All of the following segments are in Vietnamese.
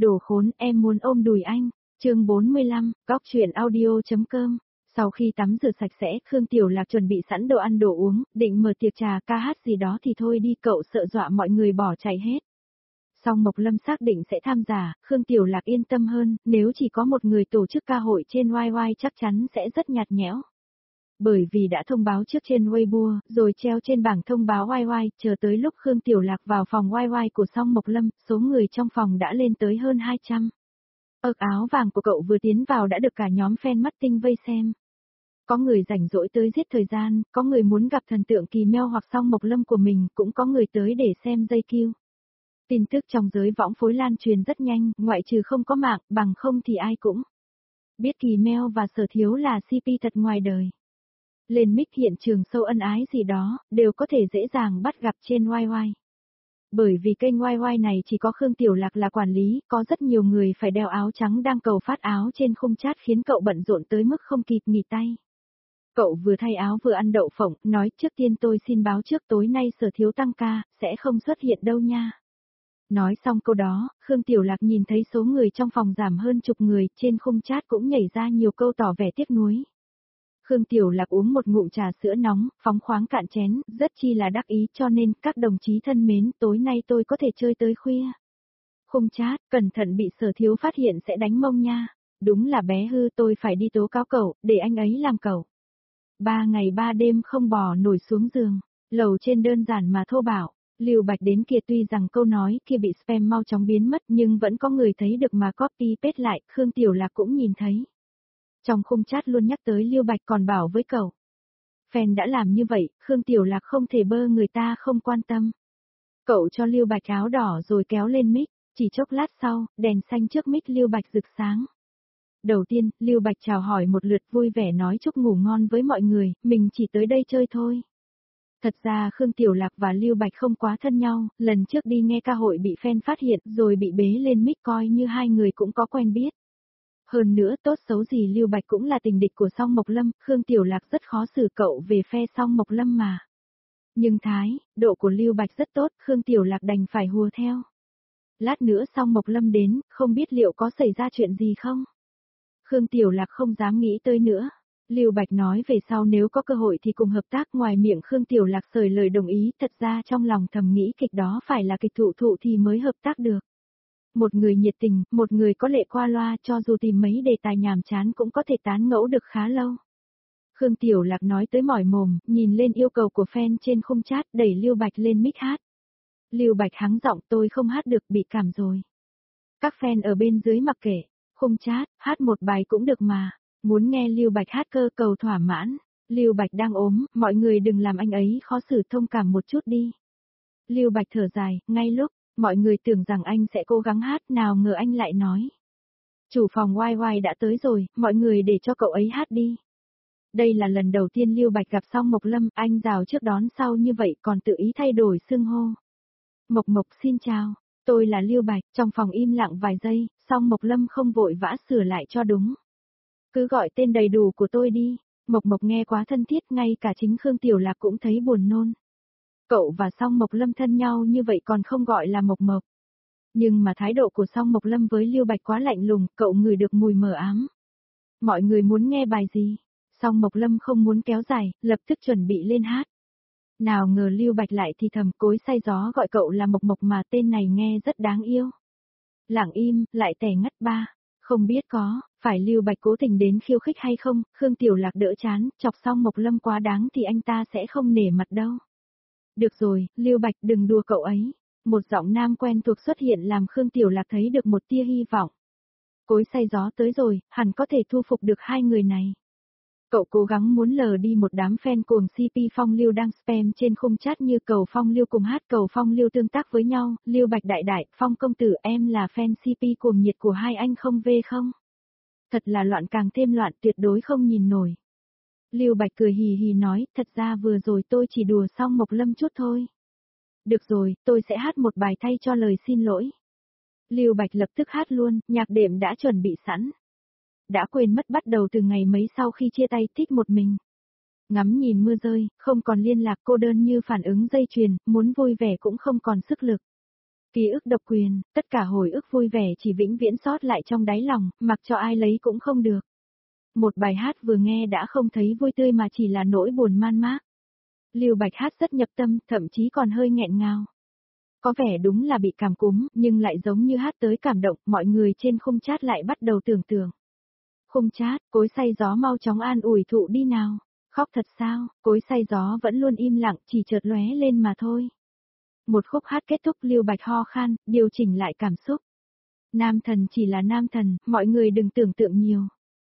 Đồ khốn, em muốn ôm đùi anh. Chương 45, Góc truyện audio.com. Sau khi tắm rửa sạch sẽ, Khương Tiểu Lạc chuẩn bị sẵn đồ ăn đồ uống, định mở tiệc trà ca hát gì đó thì thôi đi, cậu sợ dọa mọi người bỏ chạy hết. Song Mộc Lâm xác định sẽ tham gia, Khương Tiểu Lạc yên tâm hơn, nếu chỉ có một người tổ chức ca hội trên YY chắc chắn sẽ rất nhạt nhẽo. Bởi vì đã thông báo trước trên Weibo, rồi treo trên bảng thông báo YY, chờ tới lúc Khương Tiểu Lạc vào phòng YY của Song Mộc Lâm, số người trong phòng đã lên tới hơn 200. Áo vàng của cậu vừa tiến vào đã được cả nhóm fan mắt tinh vây xem. Có người rảnh rỗi tới giết thời gian, có người muốn gặp thần tượng Kỳ Meo hoặc Song Mộc Lâm của mình, cũng có người tới để xem dây kiêu. Tin tức trong giới võng phối lan truyền rất nhanh, ngoại trừ không có mạng, bằng không thì ai cũng biết Kỳ Meo và Sở Thiếu là CP thật ngoài đời. Lên mic hiện trường sâu ân ái gì đó, đều có thể dễ dàng bắt gặp trên YY. Bởi vì kênh YY này chỉ có Khương Tiểu Lạc là quản lý, có rất nhiều người phải đeo áo trắng đang cầu phát áo trên khung chat khiến cậu bận rộn tới mức không kịp nghỉ tay. Cậu vừa thay áo vừa ăn đậu phộng, nói trước tiên tôi xin báo trước tối nay Sở Thiếu tăng ca, sẽ không xuất hiện đâu nha. Nói xong câu đó, Khương Tiểu Lạc nhìn thấy số người trong phòng giảm hơn chục người, trên khung chat cũng nhảy ra nhiều câu tỏ vẻ tiếc nuối. Khương Tiểu Lạc uống một ngụm trà sữa nóng, phóng khoáng cạn chén, rất chi là đắc ý, cho nên các đồng chí thân mến, tối nay tôi có thể chơi tới khuya. Khung chat, cẩn thận bị Sở Thiếu phát hiện sẽ đánh mông nha. Đúng là bé hư, tôi phải đi tố cáo cậu, để anh ấy làm cậu. 3 ngày 3 đêm không bò nổi xuống giường, lầu trên đơn giản mà thô bạo. Lưu Bạch đến kia, tuy rằng câu nói kia bị spam mau chóng biến mất nhưng vẫn có người thấy được mà copy paste lại, Khương Tiểu Lạc cũng nhìn thấy. Trong khung chat luôn nhắc tới Lưu Bạch, còn bảo với cậu. Fan đã làm như vậy, Khương Tiểu Lạc không thể bơ người ta không quan tâm. Cậu cho Lưu Bạch áo đỏ rồi kéo lên mic, chỉ chốc lát sau, đèn xanh trước mic Lưu Bạch rực sáng. Đầu tiên, Lưu Bạch chào hỏi một lượt vui vẻ nói chúc ngủ ngon với mọi người, mình chỉ tới đây chơi thôi. Thật ra Khương Tiểu Lạc và Lưu Bạch không quá thân nhau, lần trước đi nghe ca hội bị fan phát hiện rồi bị bế lên mic, coi như hai người cũng có quen biết. Hơn nữa tốt xấu gì Lưu Bạch cũng là tình địch của Song Mộc Lâm, Khương Tiểu Lạc rất khó xử cậu về phe Song Mộc Lâm mà. Nhưng thái độ của Lưu Bạch rất tốt, Khương Tiểu Lạc đành phải hùa theo. Lát nữa Song Mộc Lâm đến, không biết liệu có xảy ra chuyện gì không? Khương Tiểu Lạc không dám nghĩ tới nữa. Lưu Bạch nói về sau nếu có cơ hội thì cùng hợp tác, ngoài miệng Khương Tiểu Lạc sởi lời đồng ý, thật ra trong lòng thầm nghĩ kịch đó phải là kịch thụ thì mới hợp tác được. Một người nhiệt tình, một người có lệ qua loa, cho dù tìm mấy đề tài nhàm chán cũng có thể tán ngẫu được khá lâu. Khương Tiểu Lạc nói tới mỏi mồm, nhìn lên yêu cầu của fan trên khung chat, đẩy Lưu Bạch lên mic hát. Lưu Bạch hắng giọng, tôi không hát được, bị cảm rồi. Các fan ở bên dưới mặc kệ, khung chat, hát một bài cũng được mà. Muốn nghe Lưu Bạch hát cơ cầu thỏa mãn. Lưu Bạch đang ốm, mọi người đừng làm anh ấy khó xử, thông cảm một chút đi. Lưu Bạch thở dài, ngay lúc mọi người tưởng rằng anh sẽ cố gắng hát, nào ngờ anh lại nói. Chủ phòng YY đã tới rồi, mọi người để cho cậu ấy hát đi. Đây là lần đầu tiên Lưu Bạch gặp Song Mộc Lâm, anh rào trước đón sau như vậy còn tự ý thay đổi xưng hô. Mộc Mộc xin chào, tôi là Lưu Bạch, trong phòng im lặng vài giây, Song Mộc Lâm không vội vã sửa lại cho đúng. Cứ gọi tên đầy đủ của tôi đi. Mộc Mộc nghe quá thân thiết, ngay cả chính Khương Tiểu Lạc cũng thấy buồn nôn. Cậu và Song Mộc Lâm thân nhau như vậy còn không gọi là Mộc Mộc. Nhưng mà thái độ của Song Mộc Lâm với Lưu Bạch quá lạnh lùng, cậu ngửi được mùi mờ ám. Mọi người muốn nghe bài gì? Song Mộc Lâm không muốn kéo dài, lập tức chuẩn bị lên hát. Nào ngờ Lưu Bạch lại thì thầm cối say gió gọi cậu là Mộc Mộc mà tên này nghe rất đáng yêu. Lặng im, lại tẻ ngắt ba. Không biết có phải Lưu Bạch cố tình đến khiêu khích hay không, Khương Tiểu Lạc đỡ chán, chọc Song Mộc Lâm quá đáng thì anh ta sẽ không nể mặt đâu. Được rồi, Lưu Bạch đừng đùa cậu ấy. Một giọng nam quen thuộc xuất hiện làm Khương Tiểu Lạc thấy được một tia hy vọng. Cối say gió tới rồi, hẳn có thể thu phục được hai người này. Cậu cố gắng muốn lờ đi một đám fan cuồng CP Phong Lưu đang spam trên khung chat như cầu Phong Lưu cùng hát, cầu Phong Lưu tương tác với nhau, Lưu Bạch đại đại, Phong công tử em là fan CP cuồng nhiệt của hai anh không về không? Thật là loạn càng thêm loạn, tuyệt đối không nhìn nổi. Lưu Bạch cười hì hì nói, thật ra vừa rồi tôi chỉ đùa Song Mộc Lâm chút thôi. Được rồi, tôi sẽ hát một bài thay cho lời xin lỗi. Lưu Bạch lập tức hát luôn, nhạc đệm đã chuẩn bị sẵn. Đã quên mất bắt đầu từ ngày mấy sau khi chia tay, thích một mình. Ngắm nhìn mưa rơi, không còn liên lạc, cô đơn như phản ứng dây chuyền, muốn vui vẻ cũng không còn sức lực. Ký ức độc quyền, tất cả hồi ức vui vẻ chỉ vĩnh viễn sót lại trong đáy lòng, mặc cho ai lấy cũng không được. Một bài hát vừa nghe đã không thấy vui tươi mà chỉ là nỗi buồn man mác. Lưu Bạch hát rất nhập tâm, thậm chí còn hơi nghẹn ngào. Có vẻ đúng là bị cảm cúm, nhưng lại giống như hát tới cảm động, mọi người trên khung chat lại bắt đầu tưởng tượng. Khung chat, cối xay gió mau chóng an ủi thụ đi nào. Khóc thật sao, cối xay gió vẫn luôn im lặng, chỉ chợt lóe lên mà thôi. Một khúc hát kết thúc, Lưu Bạch ho khan, điều chỉnh lại cảm xúc. Nam thần chỉ là nam thần, mọi người đừng tưởng tượng nhiều.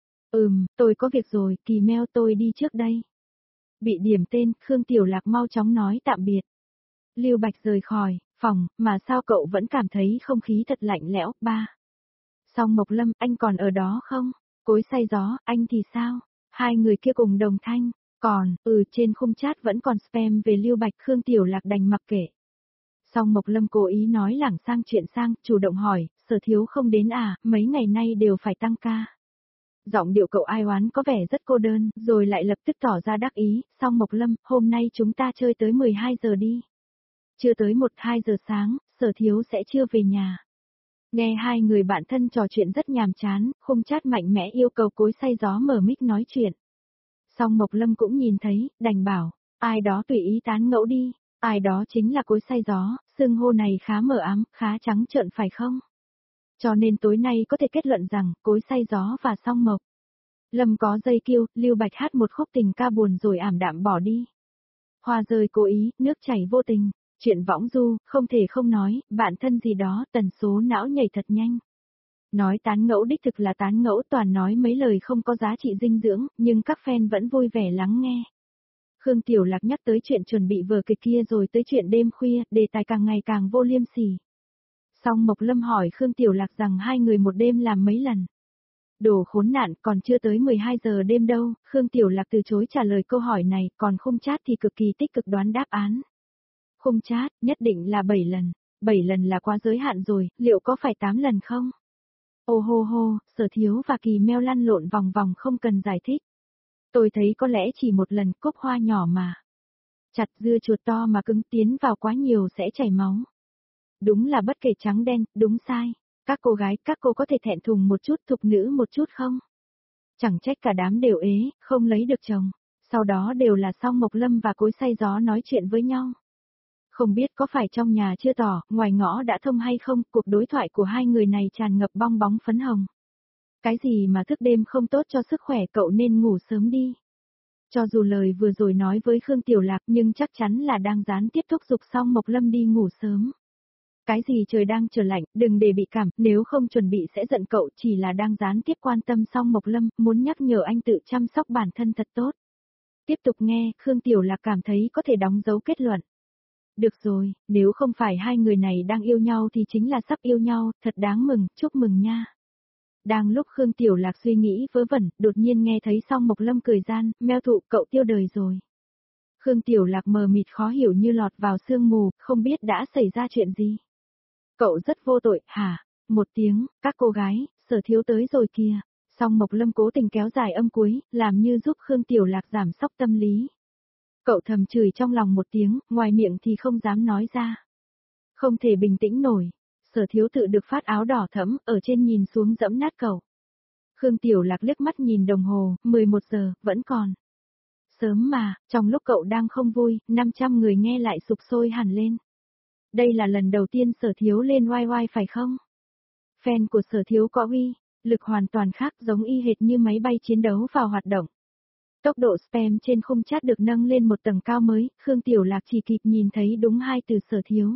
Tôi có việc rồi, Kỳ Meo tôi đi trước đây. Bị điểm tên, Khương Tiểu Lạc mau chóng nói tạm biệt. Lưu Bạch rời khỏi phòng, mà sao cậu vẫn cảm thấy không khí thật lạnh lẽo, ba. Song Mộc Lâm, anh còn ở đó không? Cối xay gió, anh thì sao? Hai người kia cùng đồng thanh, còn, trên khung chat vẫn còn spam về Lưu Bạch, Khương Tiểu Lạc đành mặc kệ. Song Mộc Lâm cố ý nói lảng sang chuyện sang, chủ động hỏi, Sở Thiếu không đến à, mấy ngày nay đều phải tăng ca. Giọng điệu cậu ai oán có vẻ rất cô đơn, rồi lại lập tức tỏ ra đắc ý, Song Mộc Lâm, hôm nay chúng ta chơi tới 12 giờ đi. Chưa tới 1-2 giờ sáng, Sở Thiếu sẽ chưa về nhà. Nghe hai người bạn thân trò chuyện rất nhàm chán, khung chat mạnh mẽ yêu cầu cối xay gió mở mic nói chuyện. Song Mộc Lâm cũng nhìn thấy, đành bảo, ai đó tùy ý tán ngẫu đi, ai đó chính là cối xay gió, xưng hô này khá mờ ám, khá trắng trợn phải không? Cho nên tối nay có thể kết luận rằng, cối xay gió và Song Mộc Lâm có dây kiêu, Lưu Bạch hát một khúc tình ca buồn rồi ảm đạm bỏ đi. Hoa rơi cố ý, nước chảy vô tình, chuyện võng du, không thể không nói, bạn thân gì đó, tần số não nhảy thật nhanh. Nói tán ngẫu đích thực là tán ngẫu, toàn nói mấy lời không có giá trị dinh dưỡng, nhưng các fan vẫn vui vẻ lắng nghe. Khương Tiểu Lạc nhắc tới chuyện chuẩn bị vở kịch kia rồi tới chuyện đêm khuya, đề tài càng ngày càng vô liêm sỉ. Song Mộc Lâm hỏi Khương Tiểu Lạc rằng hai người một đêm làm mấy lần. Đồ khốn nạn, còn chưa tới 12 giờ đêm đâu, Khương Tiểu Lạc từ chối trả lời câu hỏi này, còn khung chat thì cực kỳ tích cực đoán đáp án. Khung chat, nhất định là 7 lần. 7 lần là quá giới hạn rồi, liệu có phải 8 lần không? Ô hô hô, Sở Thiếu và Kỳ Meo lăn lộn vòng vòng không cần giải thích. Tôi thấy có lẽ chỉ một lần, cúc hoa nhỏ mà. Chặt dưa chuột to mà cứng, tiến vào quá nhiều sẽ chảy máu. Đúng là bất kể trắng đen, đúng sai. Các cô gái, các cô có thể thẹn thùng một chút, thục nữ một chút không? Chẳng trách cả đám đều ế, không lấy được chồng. Sau đó đều là Song Mộc Lâm và cối xay gió nói chuyện với nhau. Không biết có phải trong nhà chưa tỏ, ngoài ngõ đã thông hay không, cuộc đối thoại của hai người này tràn ngập bong bóng phấn hồng. Cái gì mà thức đêm không tốt cho sức khỏe, cậu nên ngủ sớm đi. Cho dù lời vừa rồi nói với Khương Tiểu Lạc nhưng chắc chắn là đang gián tiếp thúc giục Song Mộc Lâm đi ngủ sớm. Cái gì trời đang trở lạnh, đừng để bị cảm, nếu không chuẩn bị sẽ giận cậu, chỉ là đang gián tiếp quan tâm Song Mộc Lâm, muốn nhắc nhở anh tự chăm sóc bản thân thật tốt. Tiếp tục nghe, Khương Tiểu Lạc cảm thấy có thể đóng dấu kết luận. Được rồi, nếu không phải hai người này đang yêu nhau thì chính là sắp yêu nhau, thật đáng mừng, chúc mừng nha. Đang lúc Khương Tiểu Lạc suy nghĩ vớ vẩn, đột nhiên nghe thấy Song Mộc Lâm cười gian, Meo thụ, cậu tiêu đời rồi. Khương Tiểu Lạc mờ mịt khó hiểu như lọt vào sương mù, không biết đã xảy ra chuyện gì. Cậu rất vô tội, hả? Một tiếng, các cô gái, Sở Thiếu tới rồi kìa. Song Mộc Lâm cố tình kéo dài âm cuối, làm như giúp Khương Tiểu Lạc giảm sốc tâm lý. Cậu thầm chửi trong lòng một tiếng, ngoài miệng thì không dám nói ra. Không thể bình tĩnh nổi. Sở Thiếu tự được phát áo đỏ thẫm, ở trên nhìn xuống dẫm nát cậu. Khương Tiểu Lạc liếc mắt nhìn đồng hồ, 11 giờ, vẫn còn. Sớm mà, trong lúc cậu đang không vui, 500 người nghe lại sục sôi hẳn lên. Đây là lần đầu tiên Sở Thiếu lên YY phải không? Fan của Sở Thiếu có uy, lực hoàn toàn khác, giống y hệt như máy bay chiến đấu vào hoạt động. Tốc độ spam trên khung chat được nâng lên một tầng cao mới, Khương Tiểu Lạc chỉ kịp nhìn thấy đúng hai từ Sở Thiếu.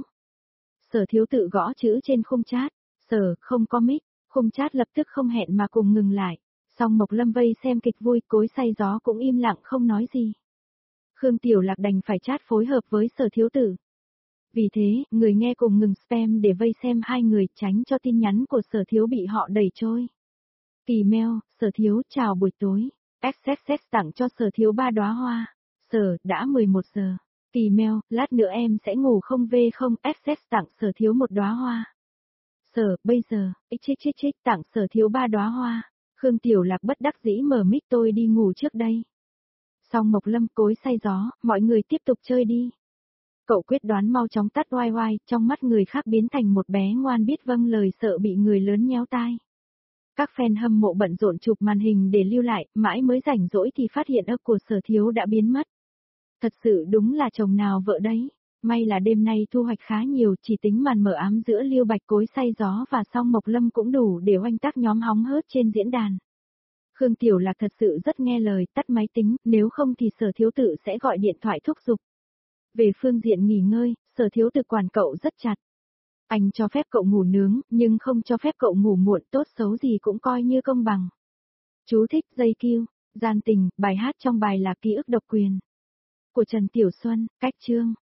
Sở Thiếu tự gõ chữ trên khung chat, Sở, không có mic, khung chat lập tức không hẹn mà cùng ngừng lại. Song Mộc Lâm vây xem kịch vui, cối xay gió cũng im lặng không nói gì. Khương Tiểu Lạc đành phải chat phối hợp với Sở Thiếu tử. Vì thế, người nghe cùng ngừng spam để vây xem hai người, tránh cho tin nhắn của Sở Thiếu bị họ đẩy trôi. Kỳ Meo, Sở Thiếu, chào buổi tối. XXX tặng cho Sở Thiếu 3 đóa hoa. Sở, đã 11 giờ. Kỳ Meo, lát nữa em sẽ ngủ không về không? XX tặng Sở Thiếu 1 đóa hoa. Sở, bây giờ, xxx tặng Sở Thiếu 3 đóa hoa. Khương Tiểu Lạc bất đắc dĩ mở mic, tôi đi ngủ trước đây. Song Mộc Lâm, cối xay gió, mọi người tiếp tục chơi đi. Cậu quyết đoán mau chóng tắt oai oai, trong mắt người khác biến thành một bé ngoan biết vâng lời sợ bị người lớn nhéo tai. Các fan hâm mộ bận rộn chụp màn hình để lưu lại, mãi mới rảnh rỗi thì phát hiện ấp của Sở Thiếu đã biến mất. Thật sự đúng là chồng nào vợ đấy. May là đêm nay thu hoạch khá nhiều, chỉ tính màn mở ám giữa Liêu Bạch Cối say gió và Song Mộc Lâm cũng đủ để oanh tác nhóm hóng hớt trên diễn đàn. Khương Tiểu Lạc thật sự rất nghe lời, tắt máy tính, nếu không thì Sở Thiếu Tự sẽ gọi điện thoại thúc giục. Về phương diện nghỉ ngơi, Sở Thiếu Tự quản cậu rất chặt. Anh cho phép cậu ngủ nướng, nhưng không cho phép cậu ngủ muộn, tốt xấu gì cũng coi như công bằng. Chú thích dây kiêu, gian tình, bài hát trong bài là ký ức độc quyền. Của Trần Tiểu Xuân, cách chương.